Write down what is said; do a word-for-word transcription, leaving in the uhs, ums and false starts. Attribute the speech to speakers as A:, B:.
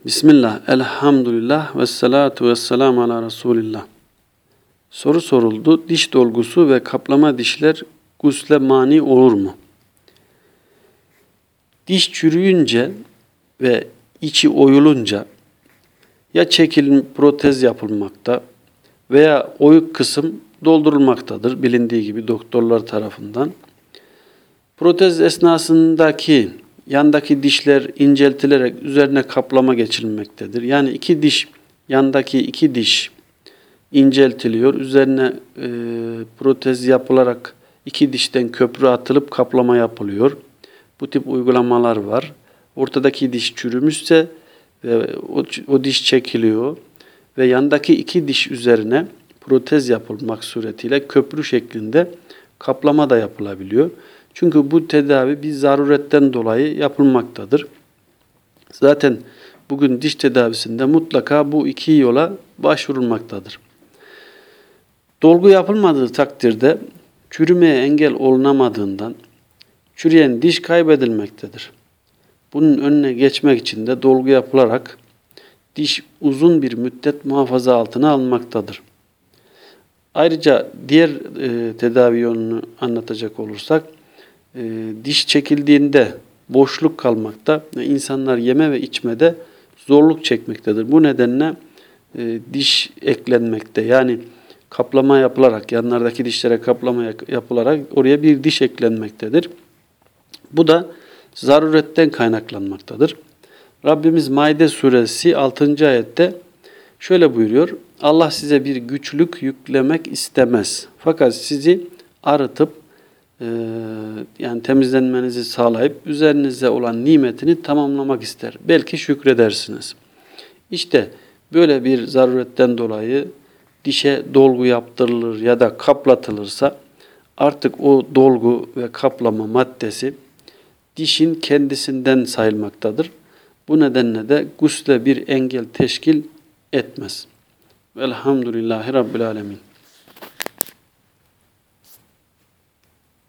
A: Bismillah, elhamdülillah ve salatu ve selamu ala Resulillah. Soru soruldu. Diş dolgusu ve kaplama dişler gusle mani olur mu? Diş çürüyünce ve içi oyulunca ya çekilim protez yapılmakta veya oyuk kısım doldurulmaktadır bilindiği gibi doktorlar tarafından. Protez esnasındaki yandaki dişler inceltilerek üzerine kaplama geçirilmektedir. Yani iki diş, yandaki iki diş inceltiliyor. Üzerine e, protez yapılarak iki dişten köprü atılıp kaplama yapılıyor. Bu tip uygulamalar var. Ortadaki diş çürümüşse ve o, o diş çekiliyor ve yandaki iki diş üzerine protez yapılmak suretiyle köprü şeklinde kaplama da yapılabiliyor. Çünkü bu tedavi bir zaruretten dolayı yapılmaktadır. Zaten bugün diş tedavisinde mutlaka bu iki yola başvurulmaktadır. Dolgu yapılmadığı takdirde çürümeye engel olunamadığından çürüyen diş kaybedilmektedir. Bunun önüne geçmek için de dolgu yapılarak diş uzun bir müddet muhafaza altına alınmaktadır. Ayrıca diğer e, tedavi yolunu anlatacak olursak, e, diş çekildiğinde boşluk kalmakta ve insanlar yeme ve içmede zorluk çekmektedir. Bu nedenle e, diş eklenmekte, yani kaplama yapılarak, yanlardaki dişlere kaplama yapılarak oraya bir diş eklenmektedir. Bu da zaruretten kaynaklanmaktadır. Rabbimiz Maide suresi altıncı ayette şöyle buyuruyor: Allah size bir güçlük yüklemek istemez. Fakat sizi arıtıp e, yani temizlenmenizi sağlayıp üzerinize olan nimetini tamamlamak ister. Belki şükredersiniz. İşte böyle bir zaruretten dolayı dişe dolgu yaptırılır ya da kaplatılırsa artık o dolgu ve kaplama maddesi dişin kendisinden sayılmaktadır. Bu nedenle de gusle bir engel teşkil etmez. Velhamdülillahi Rabbil Alemin.